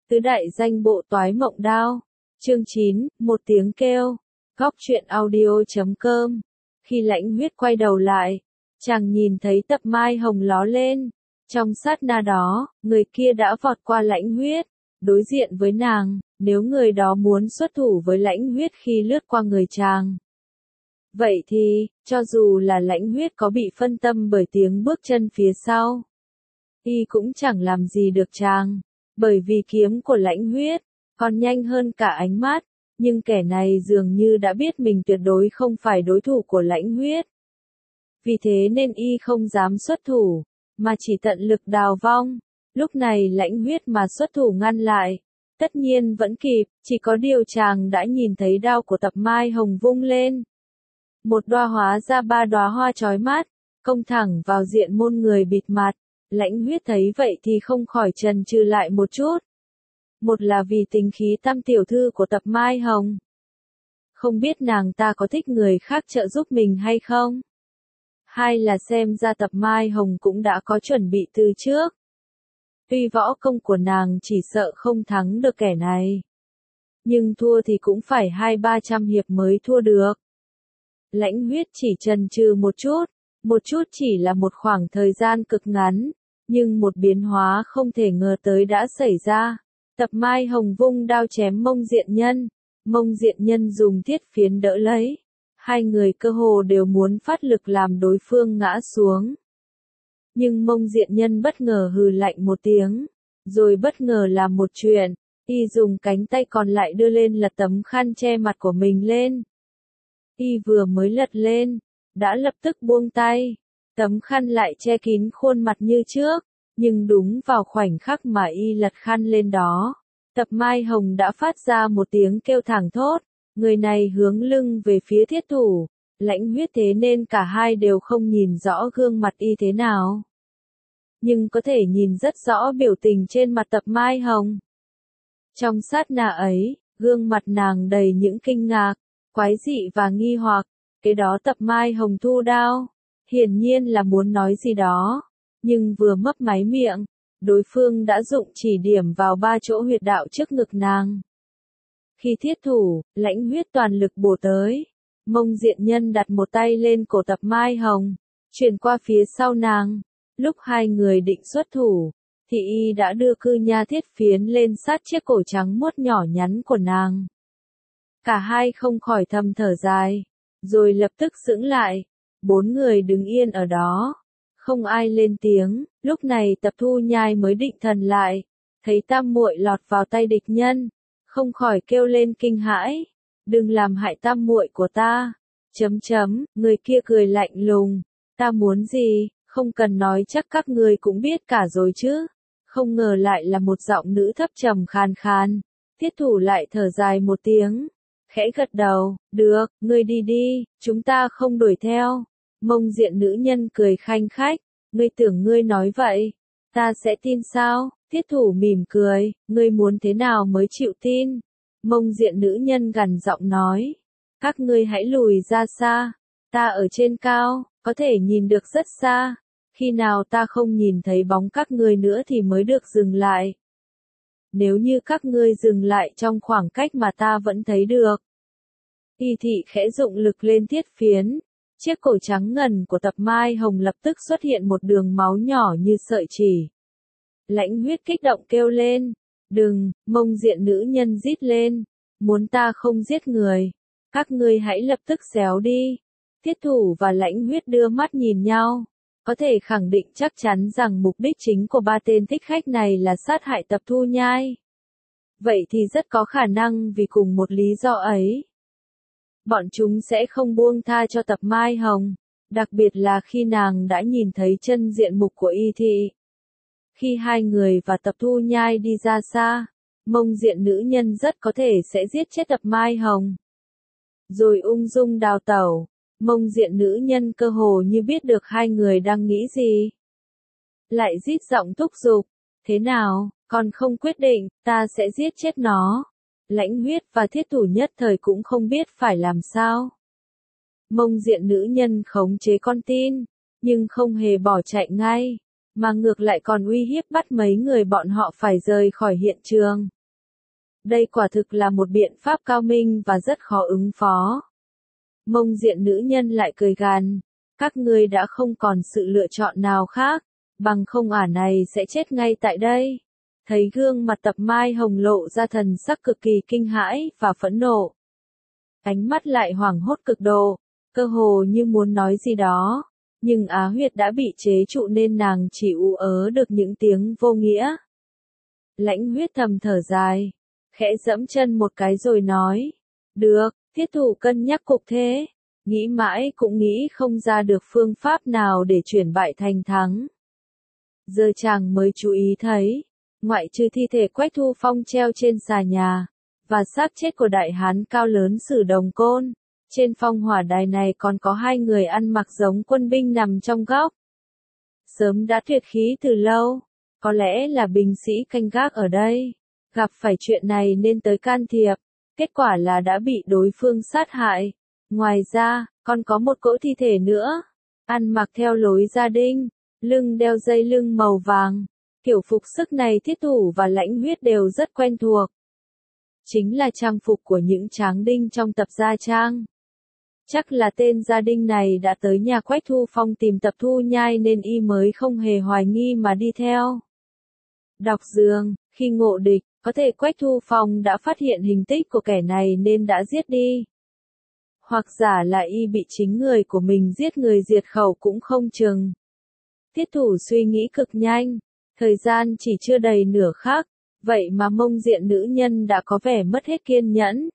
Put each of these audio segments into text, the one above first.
Tứ đại danh bộ toái mộng đao. Chương 9, một tiếng kêu. Góc truyện audio.com. Khi Lãnh Huyết quay đầu lại, chàng nhìn thấy tập mai hồng ló lên. Trong sát na đó, người kia đã vọt qua Lãnh Huyết, đối diện với nàng, nếu người đó muốn xuất thủ với Lãnh Huyết khi lướt qua người chàng. Vậy thì, cho dù là Lãnh Huyết có bị phân tâm bởi tiếng bước chân phía sau, y cũng chẳng làm gì được chàng, bởi vì kiếm của Lãnh Huyết còn nhanh hơn cả ánh mắt, nhưng kẻ này dường như đã biết mình tuyệt đối không phải đối thủ của Lãnh Huyết. Vì thế nên y không dám xuất thủ, mà chỉ tận lực đào vong. Lúc này Lãnh Huyết mà xuất thủ ngăn lại, tất nhiên vẫn kịp, chỉ có điều chàng đã nhìn thấy đao của tập mai hồng vung lên. Một đóa hóa ra 3 đóa hoa chói mắt, công thẳng vào diện môn người bịt mặt. Lãnh Huyết thấy vậy thì không khỏi chần chừ lại một chút. Một là vì tính khí tam tiểu thư của tập mai hồng. Không biết nàng ta có thích người khác trợ giúp mình hay không? Hai là xem ra tập mai hồng cũng đã có chuẩn bị từ trước. Tuy võ công của nàng chỉ sợ không thắng được kẻ này, nhưng thua thì cũng phải 200-300 hiệp mới thua được. Lãnh Huyết chỉ chần chừ một chút chỉ là một khoảng thời gian cực ngắn, nhưng một biến hóa không thể ngờ tới đã xảy ra. Tập mai hồng vung đao chém Mông Diện Nhân, Mông Diện Nhân dùng thiết phiến đỡ lấy. Hai người cơ hồ đều muốn phát lực làm đối phương ngã xuống. Nhưng Mông Diện Nhân bất ngờ hừ lạnh một tiếng, rồi bất ngờ làm một chuyện, y dùng cánh tay còn lại đưa lên lật tấm khăn che mặt của mình lên. Y vừa mới lật lên, đã lập tức buông tay, tấm khăn lại che kín khuôn mặt như trước, nhưng đúng vào khoảnh khắc mà y lật khăn lên đó, tập mai hồng đã phát ra một tiếng kêu thảng thốt. Người này hướng lưng về phía thiết thủ, Lãnh Huyết thế nên cả hai đều không nhìn rõ gương mặt y thế nào. Nhưng có thể nhìn rất rõ biểu tình trên mặt tập mai hồng. Trong sát na ấy, gương mặt nàng đầy những kinh ngạc, quái dị và nghi hoặc. Cái đó tập mai hồng thu đao, hiển nhiên là muốn nói gì đó, nhưng vừa mấp máy miệng, đối phương đã dụng chỉ điểm vào 3 chỗ huyệt đạo trước ngực nàng. Khi thiết thủ, Lãnh Huyết toàn lực bổ tới, Mông Diện Nhân đặt một tay lên cổ tập mai hồng, chuyển qua phía sau nàng. Lúc hai người định xuất thủ, thì y đã đưa cư nha thiết phiến lên sát chiếc cổ trắng muốt nhỏ nhắn của nàng. Cả hai không khỏi thầm thở dài, rồi lập tức sững lại. 4 người đứng yên ở đó, không ai lên tiếng. Lúc này Tập Thu Nhai mới định thần lại, thấy tam muội lọt vào tay địch nhân, không khỏi kêu lên kinh hãi, đừng làm hại tam muội của ta. Người kia cười lạnh lùng, ta muốn gì, không cần nói chắc các ngươi cũng biết cả rồi chứ. Không ngờ lại là một giọng nữ thấp trầm khàn khàn. Thiết thủ lại thở dài một tiếng, khẽ gật đầu, được, ngươi đi đi, chúng ta không đuổi theo. Mông Diện nữ nhân cười khanh khách, ngươi tưởng ngươi nói vậy, ta sẽ tin sao? Thiết thủ mỉm cười, ngươi muốn thế nào mới chịu tin? Mông Diện nữ nhân gằn giọng nói, các ngươi hãy lùi ra xa, ta ở trên cao, có thể nhìn được rất xa, khi nào ta không nhìn thấy bóng các ngươi nữa thì mới được dừng lại. Nếu như các ngươi dừng lại trong khoảng cách mà ta vẫn thấy được. Y thị khẽ dụng lực lên thiết phiến, chiếc cổ trắng ngần của tập mai hồng lập tức xuất hiện một đường máu nhỏ như sợi chỉ. Lãnh Huyết kích động kêu lên, đừng, Mông Diện nữ nhân rít lên, muốn ta không giết người, các ngươi hãy lập tức xéo đi. Thiết thủ và Lãnh Huyết đưa mắt nhìn nhau, có thể khẳng định chắc chắn rằng mục đích chính của 3 tên thích khách này là sát hại Tập Thu Nhai. Vậy thì rất có khả năng vì cùng một lý do ấy, bọn chúng sẽ không buông tha cho tập mai hồng, đặc biệt là khi nàng đã nhìn thấy chân diện mục của y thị. Khi hai người và Tập Thu Nhai đi ra xa, Mông Diện nữ nhân rất có thể sẽ giết chết tập mai hồng, rồi ung dung đào tẩu. Mông Diện nữ nhân cơ hồ như biết được hai người đang nghĩ gì, lại rít giọng thúc giục, thế nào, còn không quyết định, ta sẽ giết chết nó. Lãnh Huyết và thiết thủ nhất thời cũng không biết phải làm sao. Mông Diện nữ nhân khống chế con tin, nhưng không hề bỏ chạy ngay, mà ngược lại còn uy hiếp bắt mấy người bọn họ phải rời khỏi hiện trường. Đây quả thực là một biện pháp cao minh và rất khó ứng phó. Mông diện nữ nhân lại cười gằn, các ngươi đã không còn sự lựa chọn nào khác, bằng không ả này sẽ chết ngay tại đây. Thấy gương mặt Tập Mai Hồng lộ ra thần sắc cực kỳ kinh hãi và phẫn nộ. Ánh mắt lại hoảng hốt cực độ, cơ hồ như muốn nói gì đó, nhưng Á Huyệt đã bị chế trụ nên nàng chỉ ú ớ được những tiếng vô nghĩa. Lãnh Huyết thầm thở dài, khẽ dẫm chân một cái rồi nói, được, Thiết Thủ cân nhắc cục thế, nghĩ mãi cũng nghĩ không ra được phương pháp nào để chuyển bại thành thắng. Giờ chàng mới chú ý thấy, ngoại trừ thi thể Quách Thu Phong treo trên xà nhà, và xác chết của đại hán cao lớn Sử Đồng Côn, trên phong hỏa đài này còn có hai người ăn mặc giống quân binh nằm trong góc. Sớm đã tuyệt khí từ lâu, có lẽ là binh sĩ canh gác ở đây, gặp phải chuyện này nên tới can thiệp, kết quả là đã bị đối phương sát hại. Ngoài ra, còn có một cỗ thi thể nữa, ăn mặc theo lối gia đình, lưng đeo dây lưng màu vàng. Kiểu phục sức này Thiết Thủ và Lãnh Huyết đều rất quen thuộc. Chính là trang phục của những tráng đinh trong Tập Gia Trang. Chắc là tên gia đình này đã tới nhà Quách Thu Phong tìm Tập Thu Nhai nên y mới không hề hoài nghi mà đi theo. Đọc Dương, khi ngộ địch, có thể Quách Thu Phong đã phát hiện hình tích của kẻ này nên đã giết đi. Hoặc giả là y bị chính người của mình giết người diệt khẩu cũng không chừng. Thiết Thủ suy nghĩ cực nhanh, thời gian chỉ chưa đầy nửa khắc, vậy mà mông diện nữ nhân đã có vẻ mất hết kiên nhẫn.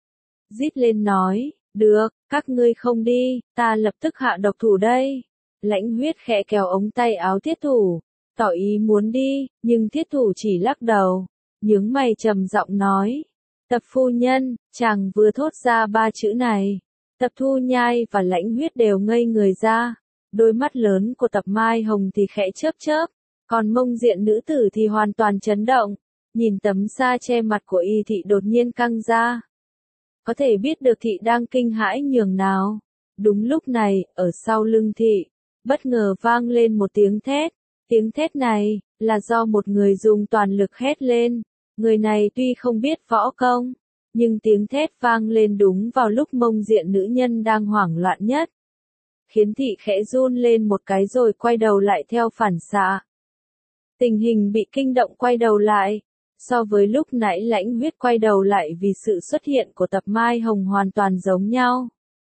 Rít lên nói, được, các ngươi không đi, ta lập tức hạ độc thủ đây. Lãnh Huyết khẽ kéo ống tay áo Thiết Thủ, tỏ ý muốn đi, nhưng Thiết Thủ chỉ lắc đầu, nhướng mày trầm giọng nói, Tập phu nhân, chàng vừa thốt ra ba chữ này, Tập Thu Nhai và Lãnh Huyết đều ngây người ra, đôi mắt lớn của Tập Mai Hồng thì khẽ chớp chớp, còn mông diện nữ tử thì hoàn toàn chấn động, nhìn tấm sa che mặt của y thị đột nhiên căng ra. Có thể biết được thị đang kinh hãi nhường nào. Đúng lúc này, ở sau lưng thị, bất ngờ vang lên một tiếng thét. Tiếng thét này, là do một người dùng toàn lực hét lên. Người này tuy không biết võ công, nhưng tiếng thét vang lên đúng vào lúc mông diện nữ nhân đang hoảng loạn nhất. Khiến thị khẽ run lên một cái rồi quay đầu lại theo phản xạ. Tình hình bị kinh động quay đầu lại. So với lúc nãy Lãnh Huyết quay đầu lại vì sự xuất hiện của Tập Mai Hồng hoàn toàn giống nhau.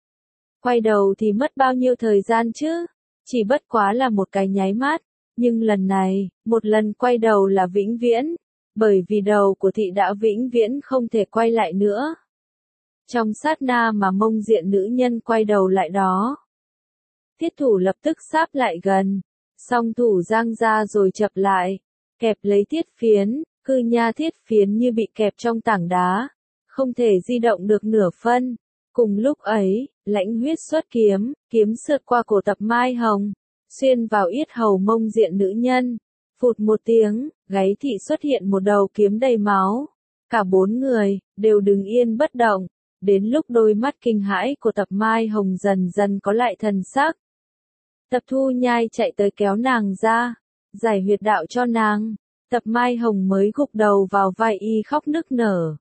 Quay đầu thì mất bao nhiêu thời gian chứ? Chỉ bất quá là một cái nháy mắt. Nhưng lần này, một lần quay đầu là vĩnh viễn. Bởi vì đầu của thị đã vĩnh viễn không thể quay lại nữa. Trong sát na mà mông diện nữ nhân quay đầu lại đó. Thiết Thủ lập tức sáp lại gần. Song thủ giang ra rồi chập lại. Kẹp lấy thiết phiến. Cư nha thiết phiến như bị kẹp trong tảng đá, không thể di động được nửa phân. Cùng lúc ấy, Lãnh Huyết xuất kiếm, kiếm sượt qua cổ Tập Mai Hồng, xuyên vào yết hầu mông diện nữ nhân. Phụt một tiếng, gáy thị xuất hiện một đầu kiếm đầy máu. Cả bốn người, đều đứng yên bất động, đến lúc đôi mắt kinh hãi của Tập Mai Hồng dần dần có lại thần sắc. Tập Thu Nhai chạy tới kéo nàng ra, giải huyệt đạo cho nàng. Tập Mai Hồng mới gục đầu vào vai y khóc nức nở.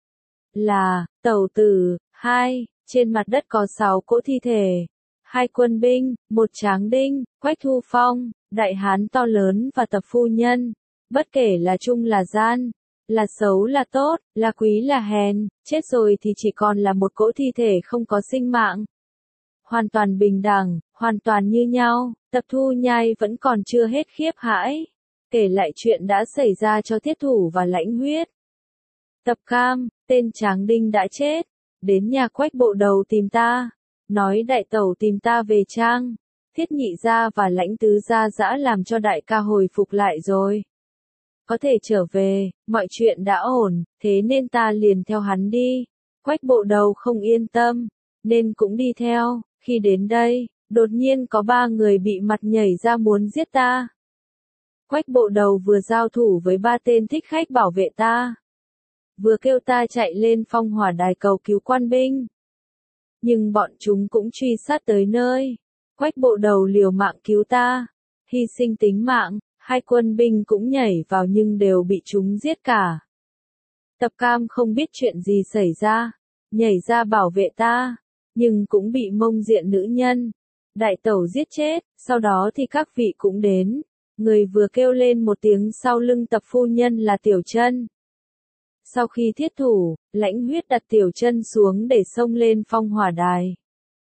Là, tẩu tử, hai, trên mặt đất có 6 cỗ thi thể. 2 quân binh, 1 tráng đinh, Quách Thu Phong, đại hán to lớn và Tập phu nhân. Bất kể là trung là gian, là xấu là tốt, là quý là hèn, chết rồi thì chỉ còn là một cỗ thi thể không có sinh mạng. Hoàn toàn bình đẳng, hoàn toàn như nhau, Tập Thu Nhai vẫn còn chưa hết khiếp hãi. Kể lại chuyện đã xảy ra cho Thiết Thủ và Lãnh Huyết. Tập Cam, tên tráng đinh đã chết, đến nhà Quách bộ đầu tìm ta, nói đại tẩu tìm ta về trang. Thiết nhị gia và Lãnh tứ gia dã làm cho đại ca hồi phục lại rồi. Có thể trở về, mọi chuyện đã ổn, thế nên ta liền theo hắn đi. Quách bộ đầu không yên tâm, nên cũng đi theo. Khi đến đây, đột nhiên có 3 người bị mặt nhảy ra muốn giết ta. Quách bộ đầu vừa giao thủ với 3 tên thích khách bảo vệ ta, vừa kêu ta chạy lên phong hỏa đài cầu cứu quan binh. Nhưng bọn chúng cũng truy sát tới nơi. Quách bộ đầu liều mạng cứu ta, hy sinh tính mạng, 2 quân binh cũng nhảy vào nhưng đều bị chúng giết cả. Tập Cam không biết chuyện gì xảy ra, nhảy ra bảo vệ ta, nhưng cũng bị Mông Diện nữ nhân đại tẩu giết chết, sau đó thì các vị cũng đến. Người vừa kêu lên một tiếng sau lưng Tập phu nhân là Tiểu Chân. Sau khi thiết thủ, Lãnh Huyết đặt Tiểu Chân xuống để xông lên phong hỏa đài.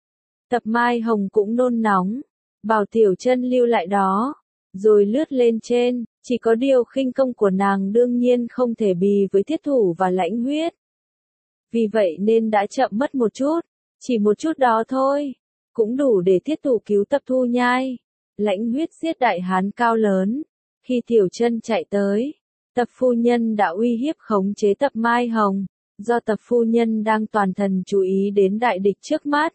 Tập Mai Hồng cũng nôn nóng, bảo Tiểu Chân lưu lại đó, rồi lướt lên trên, chỉ có điều khinh công của nàng đương nhiên không thể bì với thiết thủ và Lãnh Huyết. Vì vậy nên đã chậm mất một chút, chỉ một chút đó thôi, cũng đủ để thiết thủ cứu Tập Thu Nhai. Lãnh Huyết giết đại hán cao lớn, khi Tiểu Chân chạy tới, Tập phu nhân đã uy hiếp khống chế Tập Mai Hồng, do Tập phu nhân đang toàn thần chú ý đến đại địch trước mắt.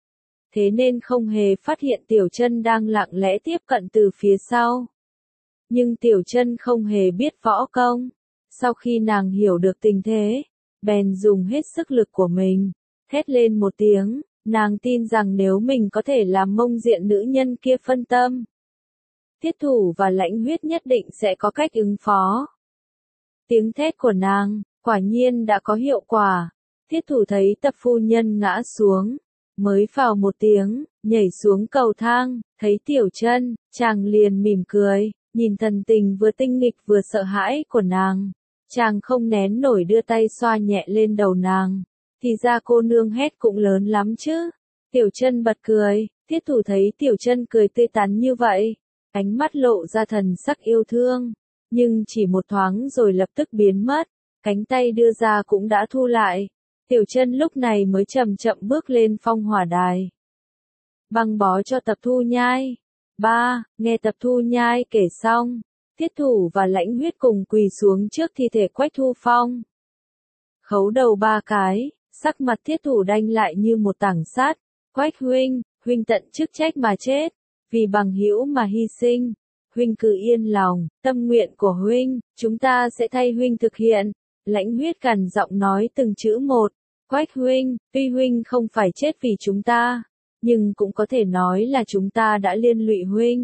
Thế nên không hề phát hiện Tiểu Chân đang lặng lẽ tiếp cận từ phía sau. Nhưng Tiểu Chân không hề biết võ công. Sau khi nàng hiểu được tình thế, bèn dùng hết sức lực của mình, thét lên một tiếng, nàng tin rằng nếu mình có thể làm Mông Diện nữ nhân kia phân tâm, thiết thủ và Lãnh Huyết nhất định sẽ có cách ứng phó. Tiếng thét của nàng, quả nhiên đã có hiệu quả. Thiết thủ thấy Tập phu nhân ngã xuống, mới phào một tiếng, nhảy xuống cầu thang, thấy Tiểu Chân, chàng liền mỉm cười, nhìn thần tình vừa tinh nghịch vừa sợ hãi của nàng. Chàng không nén nổi đưa tay xoa nhẹ lên đầu nàng. Thì ra cô nương hét cũng lớn lắm chứ. Tiểu Chân bật cười, thiết thủ thấy Tiểu Chân cười tươi tắn như vậy, ánh mắt lộ ra thần sắc yêu thương. Nhưng chỉ một thoáng rồi lập tức biến mất, cánh tay đưa ra cũng đã thu lại. Tiểu Chân lúc này mới chậm chậm bước lên phong hỏa đài. Băng bó cho Tập Thu Nhai. Nghe Tập Thu Nhai kể xong, thiết thủ và Lãnh Huyết cùng quỳ xuống trước thi thể Quách Thu Phong. Khấu đầu 3 cái, sắc mặt thiết thủ đanh lại như một tảng sắt. Quách huynh, huynh tận chức trách mà chết, vì bằng hữu mà hy sinh. Huynh cứ yên lòng, tâm nguyện của huynh, chúng ta sẽ thay huynh thực hiện. Lãnh Huyết gằn giọng nói từng chữ một. Quách huynh, tuy huynh không phải chết vì chúng ta, nhưng cũng có thể nói là chúng ta đã liên lụy huynh.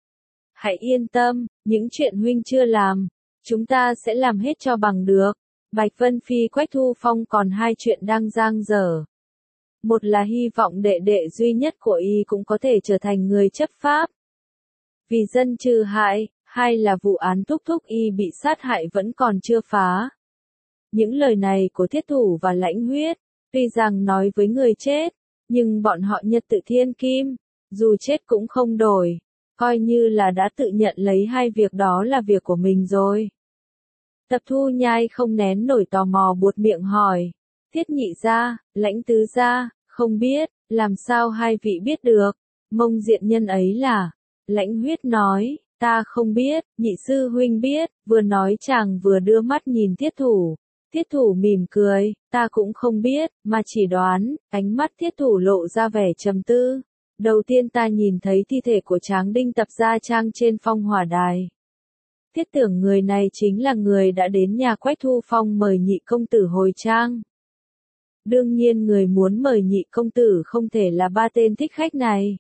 Hãy yên tâm, những chuyện huynh chưa làm, chúng ta sẽ làm hết cho bằng được. Bạch Vân Phi Quách Thu Phong còn 2 chuyện đang dang dở. Một là hy vọng đệ đệ duy nhất của y cũng có thể trở thành người chấp pháp, vì dân trừ hại, 2 là vụ án thúc thúc y bị sát hại vẫn còn chưa phá. Những lời này của thiết thủ và Lãnh Huyết, tuy rằng nói với người chết, nhưng bọn họ nhật tự thiên kim, dù chết cũng không đổi, coi như là đã tự nhận lấy 2 việc đó là việc của mình rồi. Tập Thu Nhai không nén nổi tò mò buột miệng hỏi, Thiết nhị gia, Lãnh tứ gia, không biết, làm sao 2 vị biết được, Mông Diện nhân ấy là, Lãnh Huyết nói, ta không biết, nhị sư huynh biết, vừa nói chàng vừa đưa mắt nhìn thiết thủ. Thiết thủ mỉm cười, ta cũng không biết, mà chỉ đoán. Ánh mắt thiết thủ lộ ra vẻ trầm tư. Đầu tiên ta nhìn thấy thi thể của Tráng Đinh Tập Gia Trang trên phong hỏa đài. Thiết tưởng người này chính là người đã đến nhà Quách Thu Phong mời nhị công tử hồi trang. Đương nhiên người muốn mời nhị công tử không thể là 3 tên thích khách này.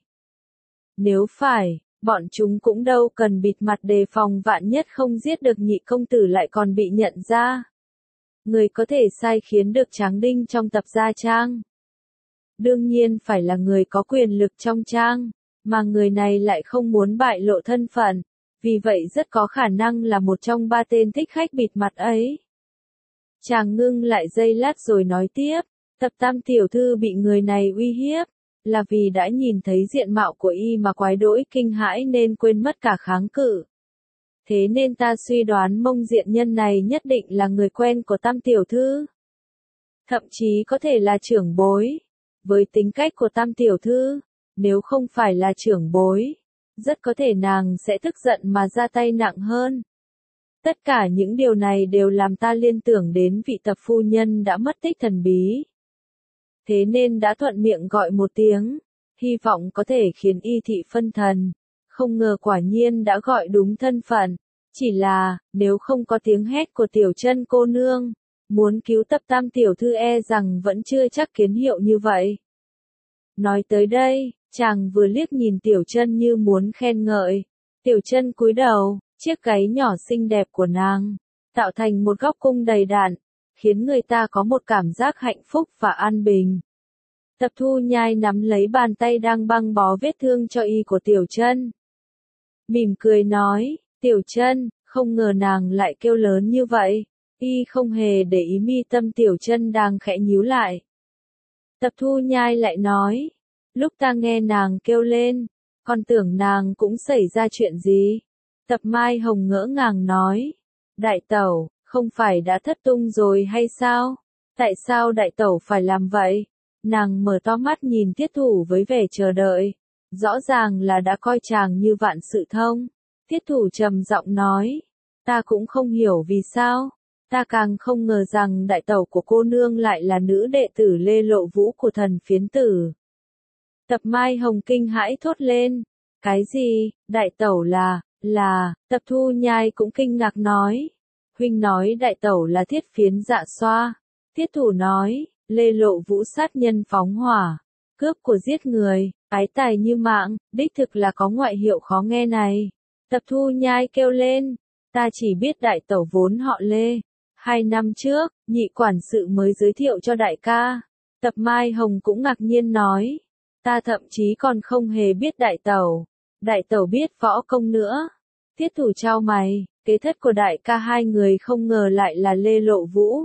Nếu phải, bọn chúng cũng đâu cần bịt mặt đề phòng vạn nhất không giết được nhị công tử lại còn bị nhận ra. Người có thể sai khiến được Tráng Đinh trong Tập Gia Trang. Đương nhiên phải là người có quyền lực trong trang, mà người này lại không muốn bại lộ thân phận, vì vậy rất có khả năng là một trong 3 tên thích khách bịt mặt ấy. Chàng ngưng lại giây lát rồi nói tiếp, Tập Tam tiểu thư bị người này uy hiếp, là vì đã nhìn thấy diện mạo của y mà quái đỗi kinh hãi nên quên mất cả kháng cự. Thế nên ta suy đoán Mông Diện nhân này nhất định là người quen của Tam tiểu thư. Thậm chí có thể là trưởng bối. Với tính cách của Tam tiểu thư, nếu không phải là trưởng bối, rất có thể nàng sẽ tức giận mà ra tay nặng hơn. Tất cả những điều này đều làm ta liên tưởng đến vị Tập phu nhân đã mất tích thần bí. Thế nên đã thuận miệng gọi một tiếng, hy vọng có thể khiến y thị phân thần. Không ngờ quả nhiên đã gọi đúng thân phận, chỉ là, nếu không có tiếng hét của Tiểu Chân cô nương, muốn cứu Tập Tam tiểu thư e rằng vẫn chưa chắc kiến hiệu như vậy. Nói tới đây, chàng vừa liếc nhìn Tiểu Chân như muốn khen ngợi. Tiểu Chân cúi đầu, chiếc gáy nhỏ xinh đẹp của nàng, tạo thành một góc cung đầy đặn, khiến người ta có một cảm giác hạnh phúc và an bình. Tập Thu Nhai nắm lấy bàn tay đang băng bó vết thương cho y của Tiểu Chân. Mỉm cười nói, Tiểu Chân, không ngờ nàng lại kêu lớn như vậy. Y không hề để ý mi tâm Tiểu Chân đang khẽ nhíu lại. Tập Thu Nhai lại nói, lúc ta nghe nàng kêu lên, con tưởng nàng cũng xảy ra chuyện gì. Tập Mai Hồng ngỡ ngàng nói, đại tẩu, không phải đã thất tung rồi hay sao? Tại sao đại tẩu phải làm vậy? Nàng mở to mắt nhìn Tiết Thủ với vẻ chờ đợi. Rõ ràng là đã coi chàng như vạn sự thông. Tiết Thủ trầm giọng nói, ta cũng không hiểu vì sao. Ta càng không ngờ rằng đại tẩu của cô nương lại là nữ đệ tử Lê Lộ Vũ của thần phiến tử. Tập Mai Hồng kinh hãi thốt lên, cái gì, đại tẩu là, Tập Thu Nhai cũng kinh ngạc nói. Huynh nói đại tẩu là Thiết Phiến Dạ Xoa. Tiết Thủ nói, Lê Lộ Vũ sát nhân phóng hỏa, cướp của giết người, ái tài như mạng, đích thực là có ngoại hiệu khó nghe này. Tập Thu Nhai kêu lên, ta chỉ biết đại tẩu vốn họ Lê. 2 năm trước, nhị quản sự mới giới thiệu cho đại ca. Tập Mai Hồng cũng ngạc nhiên nói, ta thậm chí còn không hề biết đại tẩu biết võ công nữa. Tiết Thủ chau mày, kế thất của đại ca hai người không ngờ lại là Lê Lộ Vũ.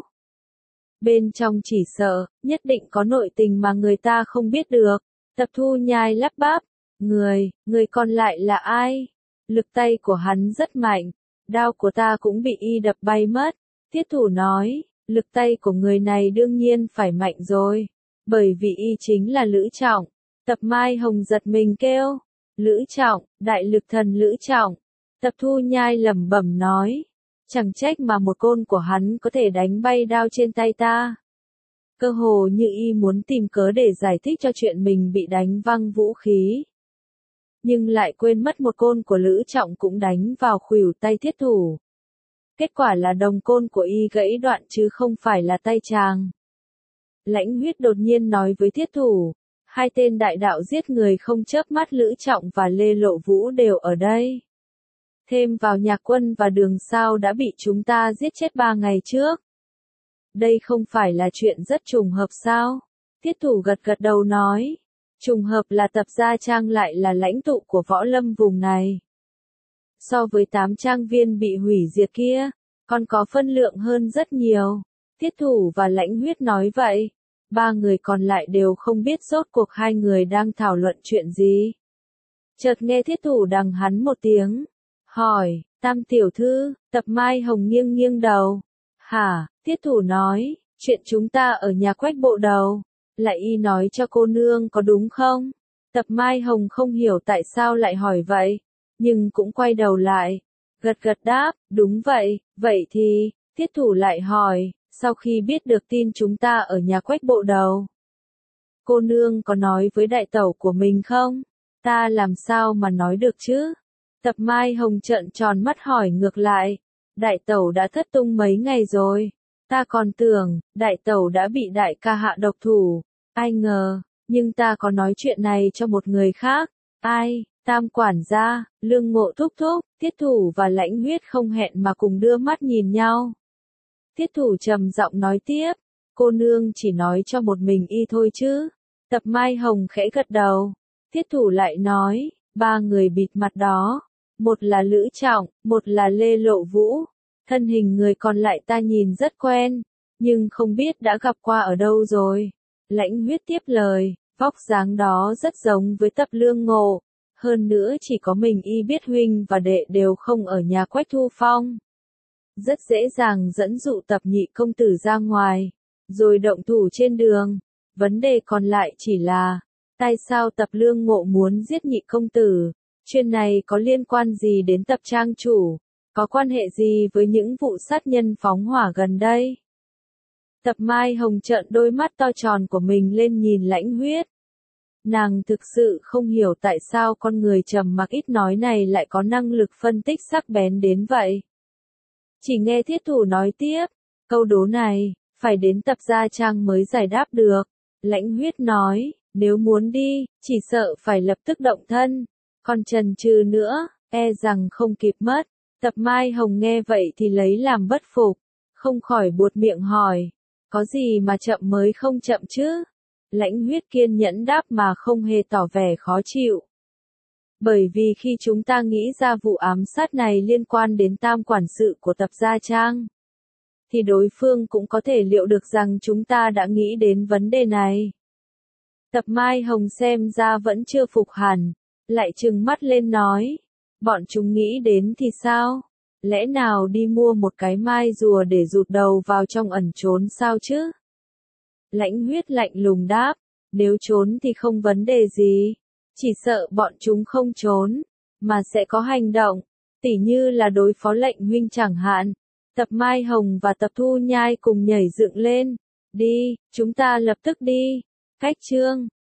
Bên trong chỉ sợ, nhất định có nội tình mà người ta không biết được. Tập Thu Nhai lắp bắp, người còn lại là ai? Lực tay của hắn rất mạnh, đao của ta cũng bị y đập bay mất. Tiết Thủ nói, lực tay của người này đương nhiên phải mạnh rồi, bởi vì y chính là Lữ Trọng. Tập Mai Hồng giật mình kêu, Lữ Trọng, đại lực thần Lữ Trọng. Tập Thu Nhai lẩm bẩm nói, chẳng trách mà một côn của hắn có thể đánh bay đao trên tay ta. Cơ hồ như y muốn tìm cớ để giải thích cho chuyện mình bị đánh văng vũ khí. Nhưng lại quên mất một côn của Lữ Trọng cũng đánh vào khuỷu tay Thiết Thủ. Kết quả là đồng côn của y gãy đoạn chứ không phải là tay chàng. Lãnh Huyết đột nhiên nói với Thiết Thủ, hai tên đại đạo giết người không chớp mắt Lữ Trọng và Lê Lộ Vũ đều ở đây. Thêm vào Nhạc Quân và Đường Sao đã bị chúng ta giết chết 3 ngày trước. Đây không phải là chuyện rất trùng hợp sao? Tiết Thủ gật gật đầu nói, trùng hợp là Tập Gia Trang lại là lãnh tụ của võ lâm vùng này. So với 8 trang viên bị hủy diệt kia, còn có phân lượng hơn rất nhiều. Tiết Thủ và Lãnh Huyết nói vậy. 3 người còn lại đều không biết rốt cuộc hai người đang thảo luận chuyện gì. Chợt nghe Thiết Thủ đằng hắn một tiếng, hỏi, Tam tiểu thư. Tập Mai Hồng nghiêng nghiêng đầu. Hả? Thiết Thủ nói, chuyện chúng ta ở nhà Quách bộ đầu. Lại y nói cho cô nương có đúng không? Tập Mai Hồng không hiểu tại sao lại hỏi vậy, nhưng cũng quay đầu lại, gật gật đáp, đúng vậy. Vậy thì, Thiết Thủ lại hỏi, sau khi biết được tin chúng ta ở nhà Quách bộ đầu, cô nương có nói với đại tẩu của mình không? Ta làm sao mà nói được chứ? Tập Mai Hồng trợn tròn mắt hỏi ngược lại, đại tẩu đã thất tung mấy ngày rồi. Ta còn tưởng, đại tẩu đã bị đại ca hạ độc thủ. Ai ngờ, nhưng ta có nói chuyện này cho một người khác. Ai? Tam quản gia, Lương Ngộ thúc thúc. Tiết Thủ và Lãnh Huyết không hẹn mà cùng đưa mắt nhìn nhau. Tiết Thủ trầm giọng nói tiếp, cô nương chỉ nói cho một mình y thôi chứ? Tập Mai Hồng khẽ gật đầu. Tiết Thủ lại nói, 3 người bịt mặt đó, một là Lữ Trọng, một là Lê Lộ Vũ. Thân hình người còn lại ta nhìn rất quen, nhưng không biết đã gặp qua ở đâu rồi. Lãnh Huyết tiếp lời, vóc dáng đó rất giống với Tập Lương Ngộ. Hơn nữa chỉ có mình y biết huynh và đệ đều không ở nhà Quách Thu Phong. Rất dễ dàng dẫn dụ Tập nhị công tử ra ngoài, rồi động thủ trên đường. Vấn đề còn lại chỉ là, tại sao Tập Lương Ngộ muốn giết nhị công tử? Chuyện này có liên quan gì đến Tập trang chủ? Có quan hệ gì với những vụ sát nhân phóng hỏa gần đây? Tập Mai Hồng trợn đôi mắt to tròn của mình lên nhìn Lãnh Huyết. Nàng thực sự không hiểu tại sao con người trầm mặc ít nói này lại có năng lực phân tích sắc bén đến vậy. Chỉ nghe Thiết Thủ nói tiếp, câu đố này, phải đến Tập Gia Trang mới giải đáp được. Lãnh Huyết nói, nếu muốn đi, chỉ sợ phải lập tức động thân. Còn chần chừ nữa, e rằng không kịp mất. Tập Mai Hồng nghe vậy thì lấy làm bất phục. không khỏi buột miệng hỏi. Có gì mà chậm mới không chậm chứ? Lãnh Huyết kiên nhẫn đáp mà không hề tỏ vẻ khó chịu. Bởi vì khi chúng ta nghĩ ra vụ ám sát này liên quan đến tam quản sự của tập gia Trang, thì đối phương cũng có thể liệu được rằng chúng ta đã nghĩ đến vấn đề này. Tập Mai Hồng xem ra vẫn chưa phục hẳn, lại trừng mắt lên nói. Bọn chúng nghĩ đến thì sao? Lẽ nào đi mua một cái mai rùa để rụt đầu vào trong ẩn trốn sao chứ? Lãnh Huyết lạnh lùng đáp, nếu trốn thì không vấn đề gì. Chỉ sợ bọn chúng không trốn, mà sẽ có hành động, tỉ như là đối phó lệnh huynh chẳng hạn. Tập Mai Hồng và Tập Thu Nhai cùng nhảy dựng lên. Đi, chúng ta lập tức đi. Khách trương.